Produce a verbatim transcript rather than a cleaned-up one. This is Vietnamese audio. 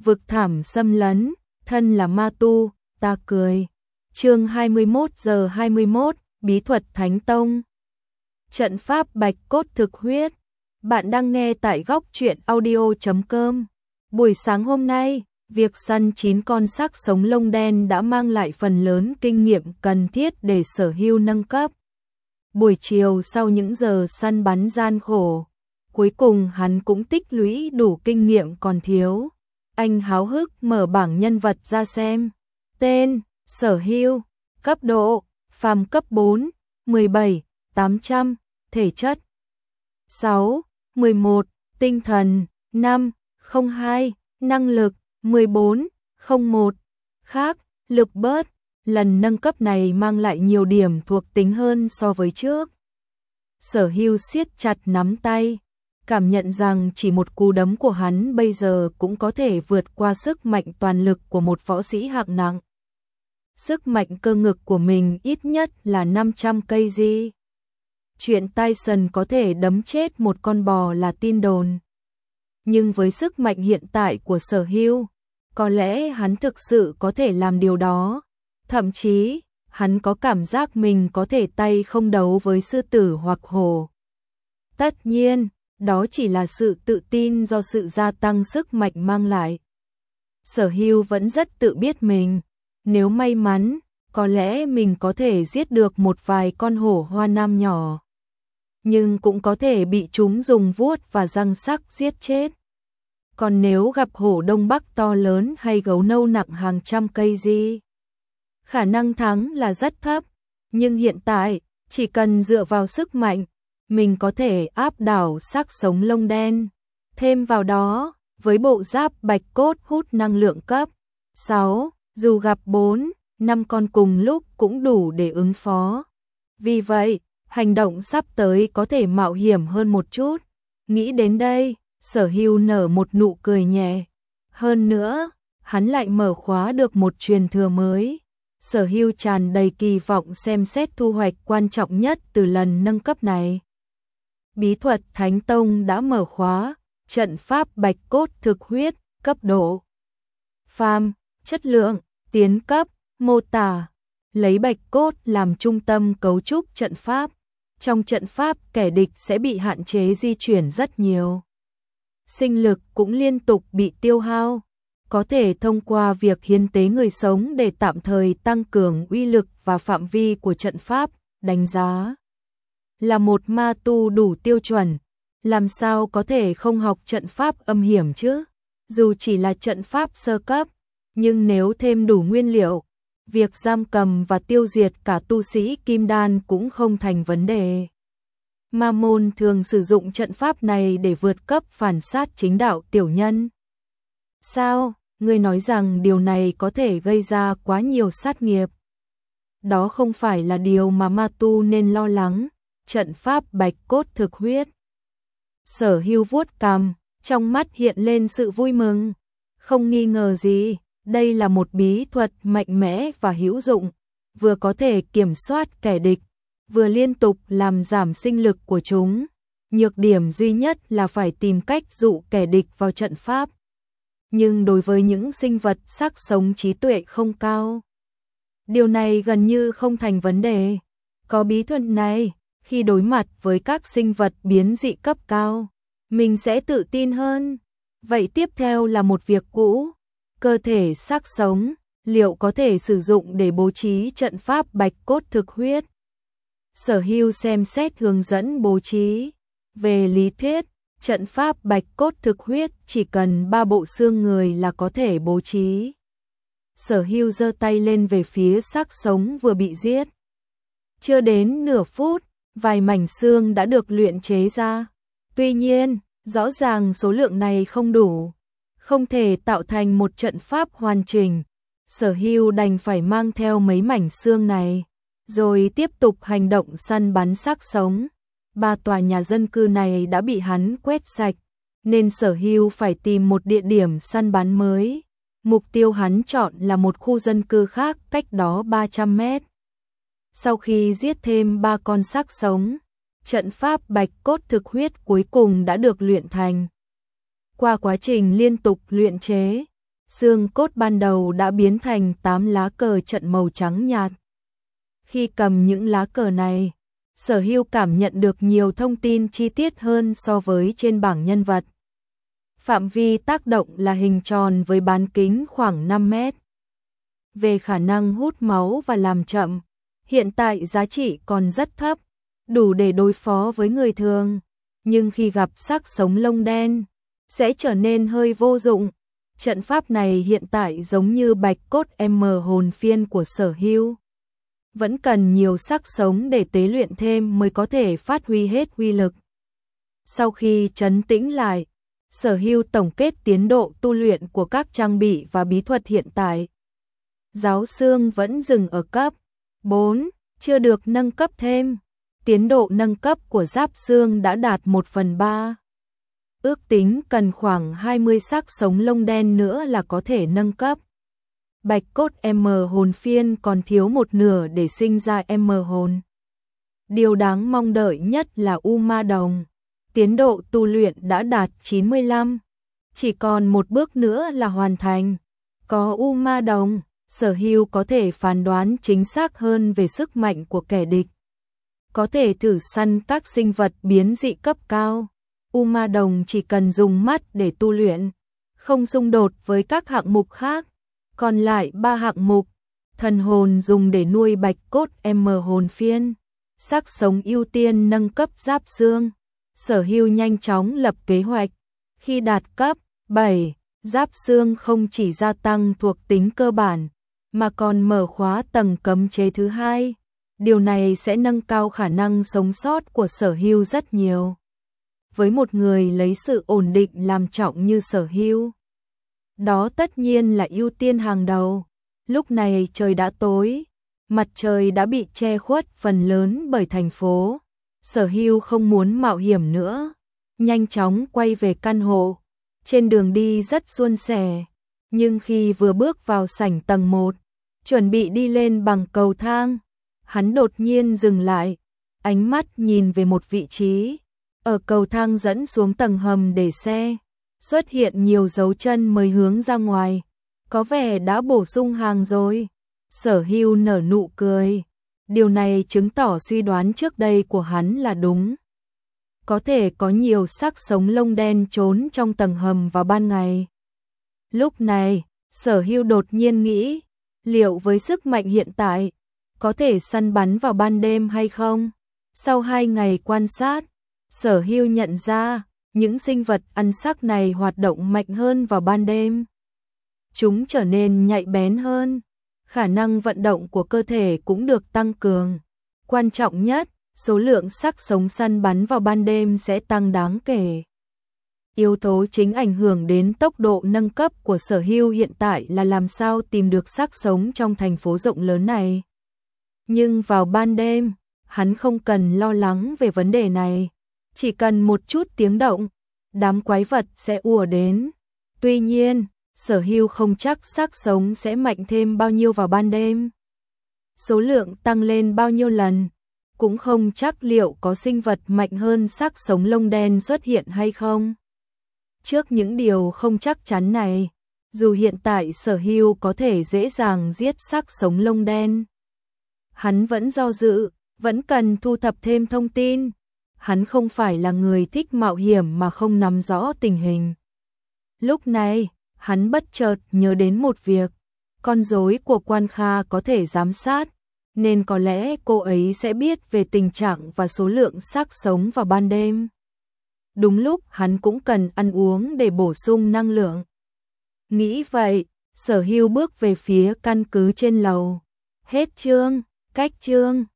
vực thảm xâm lấn, thân là ma tu, ta cười. Chương hai mươi mốt giờ hai mươi mốt, bí thuật Thánh Tông. Trận pháp bạch cốt thực huyết. Bạn đang nghe tại góc truyện audio chấm com. Buổi sáng hôm nay, việc săn chín con xác sống lông đen đã mang lại phần lớn kinh nghiệm cần thiết để Sở Hưu nâng cấp. Buổi chiều sau những giờ săn bắn gian khổ, cuối cùng hắn cũng tích lũy đủ kinh nghiệm còn thiếu. Anh háo hức mở bảng nhân vật ra xem. Tên: Sở Hưu. Cấp độ: phàm cấp bốn, mười bảy, tám trăm. Thể chất: sáu, mười một. Tinh thần: năm, không hai. Năng lực: mười bốn, không một. Khác: lực bớt. Lần nâng cấp này mang lại nhiều điểm thuộc tính hơn so với trước. Sở Hưu siết chặt nắm tay, cảm nhận rằng chỉ một cú đấm của hắn bây giờ cũng có thể vượt qua sức mạnh toàn lực của một võ sĩ hạng nặng. Sức mạnh cơ ngực của mình ít nhất là năm trăm cây gi. Chuyện Tyson có thể đấm chết một con bò là tin đồn. Nhưng với sức mạnh hiện tại của Sở Hưu, có lẽ hắn thực sự có thể làm điều đó. Thậm chí, hắn có cảm giác mình có thể tay không đấu với sư tử hoặc hổ. Tất nhiên, đó chỉ là sự tự tin do sự gia tăng sức mạnh mang lại. Sở Hưu vẫn rất tự biết mình. Nếu may mắn, có lẽ mình có thể giết được một vài con hổ hoa nam nhỏ. Nhưng cũng có thể bị chúng dùng vuốt và răng sắc giết chết. Còn nếu gặp hổ Đông Bắc to lớn hay gấu nâu nặng hàng trăm cây gi, khả năng thắng là rất thấp. Nhưng hiện tại, chỉ cần dựa vào sức mạnh, mình có thể áp đảo xác sống lông đen. Thêm vào đó, với bộ giáp bạch cốt hút năng lượng cấp sáu, dù gặp bốn, năm con cùng lúc cũng đủ để ứng phó. Vì vậy, hành động sắp tới có thể mạo hiểm hơn một chút. Nghĩ đến đây, Sở Hưu nở một nụ cười nhẹ. Hơn nữa, hắn lại mở khóa được một truyền thừa mới. Sở Hưu tràn đầy kỳ vọng xem xét thu hoạch quan trọng nhất từ lần nâng cấp này. Bí thuật Thánh Tông đã mở khóa, trận pháp bạch cốt thực huyết, cấp độ phàm, chất lượng, tiến cấp, mô tả. Lấy bạch cốt làm trung tâm cấu trúc trận pháp. Trong trận pháp kẻ địch sẽ bị hạn chế di chuyển rất nhiều. Sinh lực cũng liên tục bị tiêu hao. Có thể thông qua việc hiến tế người sống để tạm thời tăng cường uy lực và phạm vi của trận pháp. Đánh giá là một ma tu đủ tiêu chuẩn, làm sao có thể không học trận pháp âm hiểm chứ? Dù chỉ là trận pháp sơ cấp, nhưng nếu thêm đủ nguyên liệu, việc giam cầm và tiêu diệt cả tu sĩ kim đan cũng không thành vấn đề. Ma môn thường sử dụng trận pháp này để vượt cấp phản sát chính đạo tiểu nhân. Sao, ngươi nói rằng điều này có thể gây ra quá nhiều sát nghiệp? Đó không phải là điều mà ma tu nên lo lắng. Trận pháp bạch cốt thực huyết. Sở Hưu vuốt cằm, trong mắt hiện lên sự vui mừng. Không nghi ngờ gì, đây là một bí thuật mạnh mẽ và hữu dụng, vừa có thể kiểm soát kẻ địch, vừa liên tục làm giảm sinh lực của chúng. Nhược điểm duy nhất là phải tìm cách dụ kẻ địch vào trận pháp. Nhưng đối với những sinh vật xác sống trí tuệ không cao, điều này gần như không thành vấn đề. Có bí thuật này, khi đối mặt với các sinh vật biến dị cấp cao, mình sẽ tự tin hơn. Vậy tiếp theo là một việc cũ. Cơ thể xác sống, liệu có thể sử dụng để bố trí trận pháp bạch cốt thực huyết? Sở Hưu xem xét hướng dẫn bố trí. Về lý thuyết, trận pháp bạch cốt thực huyết chỉ cần ba bộ xương người là có thể bố trí. Sở Hưu giơ tay lên về phía xác sống vừa bị giết. Chưa đến nửa phút, vài mảnh xương đã được luyện chế ra. Tuy nhiên, rõ ràng số lượng này không đủ, không thể tạo thành một trận pháp hoàn chỉnh. Sở Hưu đành phải mang theo mấy mảnh xương này, rồi tiếp tục hành động săn bắn xác sống. Ba tòa nhà dân cư này đã bị hắn quét sạch, nên Sở Hưu phải tìm một địa điểm săn bắn mới. Mục tiêu hắn chọn là một khu dân cư khác cách đó ba trăm mét. Sau khi giết thêm ba con xác sống, trận pháp bạch cốt thực huyết cuối cùng đã được luyện thành. Qua quá trình liên tục luyện chế, xương cốt ban đầu đã biến thành tám lá cờ trận màu trắng nhạt. Khi cầm những lá cờ này, Sở Hưu cảm nhận được nhiều thông tin chi tiết hơn so với trên bảng nhân vật. Phạm vi tác động là hình tròn với bán kính khoảng năm mét. Về khả năng hút máu và làm chậm, hiện tại giá trị còn rất thấp, đủ để đối phó với người thường, nhưng khi gặp xác sống lông đen, sẽ trở nên hơi vô dụng. Trận pháp này hiện tại giống như bạch cốt M hồn phiên của Sở Hưu. Vẫn cần nhiều xác sống để tế luyện thêm mới có thể phát huy hết uy lực. Sau khi trấn tĩnh lại, Sở Hưu tổng kết tiến độ tu luyện của các trang bị và bí thuật hiện tại. Giáo xương vẫn dừng ở cấp bốn, chưa được nâng cấp thêm. Tiến độ nâng cấp của giáp xương đã đạt một phần ba. Ước tính cần khoảng hai mươi xác sống lông đen nữa là có thể nâng cấp. Bạch cốt M hồn phiên còn thiếu một nửa để sinh ra M hồn. Điều đáng mong đợi nhất là U Ma Đồng. Tiến độ tu luyện đã đạt chín mươi lăm, chỉ còn một bước nữa là hoàn thành. Có U Ma Đồng, Sở Hưu có thể phán đoán chính xác hơn về sức mạnh của kẻ địch. Có thể thử săn các sinh vật biến dị cấp cao. U Ma Đồng chỉ cần dùng mắt để tu luyện, không xung đột với các hạng mục khác. Còn lại ba hạng mục, thần hồn dùng để nuôi bạch cốt M hồn phiên, xác sống ưu tiên nâng cấp giáp xương. Sở Hưu nhanh chóng lập kế hoạch. Khi đạt cấp bảy, giáp xương không chỉ gia tăng thuộc tính cơ bản, mà còn mở khóa tầng cấm chế thứ hai. Điều này sẽ nâng cao khả năng sống sót của Sở Hưu rất nhiều. Với một người lấy sự ổn định làm trọng như Sở Hưu, đó tất nhiên là ưu tiên hàng đầu. Lúc này trời đã tối, mặt trời đã bị che khuất phần lớn bởi thành phố. Sở Hưu không muốn mạo hiểm nữa, nhanh chóng quay về căn hộ. Trên đường đi rất suôn sẻ, nhưng khi vừa bước vào sảnh tầng một, chuẩn bị đi lên bằng cầu thang, hắn đột nhiên dừng lại, ánh mắt nhìn về một vị trí. Ở cầu thang dẫn xuống tầng hầm để xe, xuất hiện nhiều dấu chân mới hướng ra ngoài, có vẻ đã bổ sung hàng rồi. Sở Hưu nở nụ cười. Điều này chứng tỏ suy đoán trước đây của hắn là đúng. Có thể có nhiều xác sống lông đen trốn trong tầng hầm vào ban ngày. Lúc này, Sở Hưu đột nhiên nghĩ, liệu với sức mạnh hiện tại, có thể săn bắn vào ban đêm hay không? Sau hai ngày quan sát, Sở Hưu nhận ra, những sinh vật ăn xác này hoạt động mạnh hơn vào ban đêm. Chúng trở nên nhạy bén hơn. Khả năng vận động của cơ thể cũng được tăng cường. Quan trọng nhất, số lượng xác sống săn bắn vào ban đêm sẽ tăng đáng kể. Yếu tố chính ảnh hưởng đến tốc độ nâng cấp của Sở Hưu hiện tại là làm sao tìm được xác sống trong thành phố rộng lớn này. Nhưng vào ban đêm, hắn không cần lo lắng về vấn đề này. Chỉ cần một chút tiếng động, đám quái vật sẽ ùa đến. Tuy nhiên, Sở Hưu không chắc xác sống sẽ mạnh thêm bao nhiêu vào ban đêm. Số lượng tăng lên bao nhiêu lần, cũng không chắc liệu có sinh vật mạnh hơn xác sống lông đen xuất hiện hay không. Trước những điều không chắc chắn này, dù hiện tại Sở Hưu có thể dễ dàng giết xác sống lông đen, hắn vẫn do dự, vẫn cần thu thập thêm thông tin. Hắn không phải là người thích mạo hiểm mà không nắm rõ tình hình. Lúc này, hắn bất chợt nhớ đến một việc, con rối của Quan Kha có thể giám sát, nên có lẽ cô ấy sẽ biết về tình trạng và số lượng xác sống vào ban đêm. Đúng lúc hắn cũng cần ăn uống để bổ sung năng lượng. Nghĩ vậy, Sở Hưu bước về phía căn cứ trên lầu. Hết chương, cách chương.